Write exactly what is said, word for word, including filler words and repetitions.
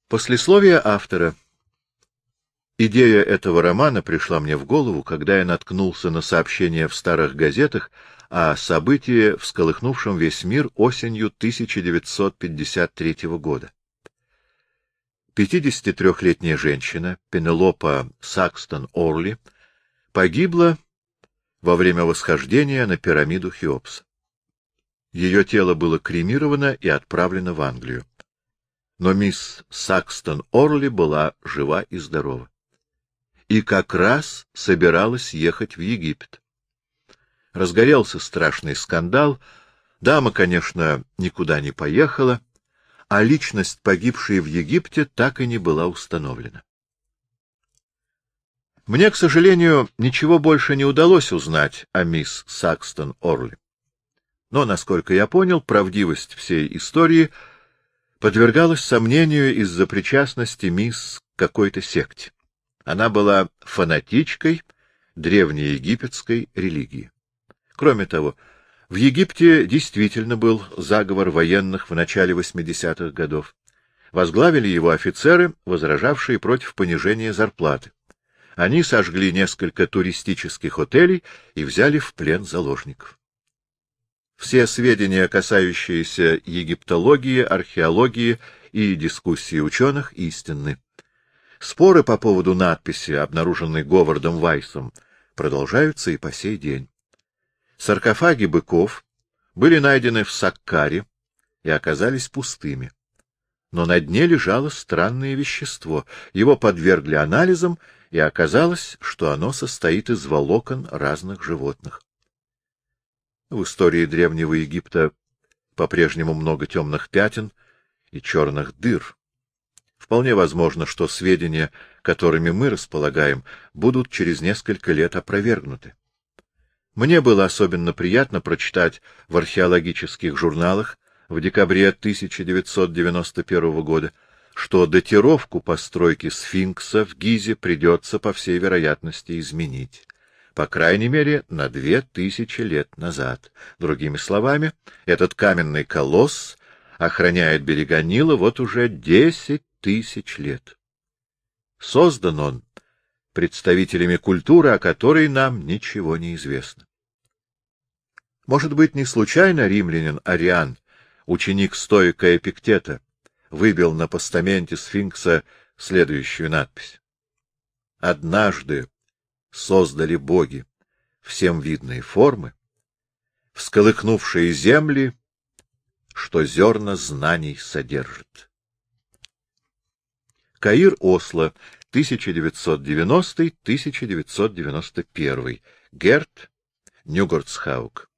Послесловие автора. Идея этого романа пришла мне в голову, когда я наткнулся на сообщение в старых газетах о событии, всколыхнувшем весь мир осенью тысяча девятьсот пятьдесят третьего года. пятидесятитрёхлетняя женщина Пенелопа Сакстон Орли погибла во время восхождения на пирамиду Хеопса. Ее тело было кремировано и отправлено в Англию. Но мисс Сакстон Орли была жива и здорова. И как раз собиралась ехать в Египет. Разгорелся страшный скандал. Дама, конечно, никуда не поехала, а личность погибшей в Египте так и не была установлена. Мне, к сожалению, ничего больше не удалось узнать о мисс Сакстон Орли. Но, насколько я понял, правдивость всей истории подвергалась сомнению из-за причастности мисс к какой-то секте. Она была фанатичкой древнеегипетской религии. Кроме того, в Египте действительно был заговор военных в начале восьмидесятых годов. Возглавили его офицеры, возражавшие против понижения зарплаты. Они сожгли несколько туристических отелей и взяли в плен заложников. Все сведения, касающиеся египтологии, археологии и дискуссии ученых, истинны. Споры по поводу надписи, обнаруженной Говардом Вайсом, продолжаются и по сей день. Саркофаги быков были найдены в Саккаре и оказались пустыми. Но на дне лежало странное вещество. Его подвергли анализам, и оказалось, что оно состоит из волокон разных животных. В истории Древнего Египта по-прежнему много темных пятен и черных дыр. Вполне возможно, что сведения, которыми мы располагаем, будут через несколько лет опровергнуты. Мне было особенно приятно прочитать в археологических журналах в декабре тысяча девятьсот девяносто первого года, что датировку постройки сфинкса в Гизе придется, по всей вероятности, изменить. По крайней мере, на две тысячи лет назад. Другими словами, этот каменный колосс охраняет берега Нила вот уже десять тысяч лет. Создан он представителями культуры, о которой нам ничего не известно. Может быть, не случайно римлянин Ариан, ученик стоика Эпиктета, выбил на постаменте сфинкса следующую надпись: «Однажды создали боги всем видные формы, всколыхнувшие земли, что зерна знаний содержит». Каир, Осло, тысяча девятьсот девяностый — тысяча девятьсот девяносто первый. Герт, Нюгорцхаук.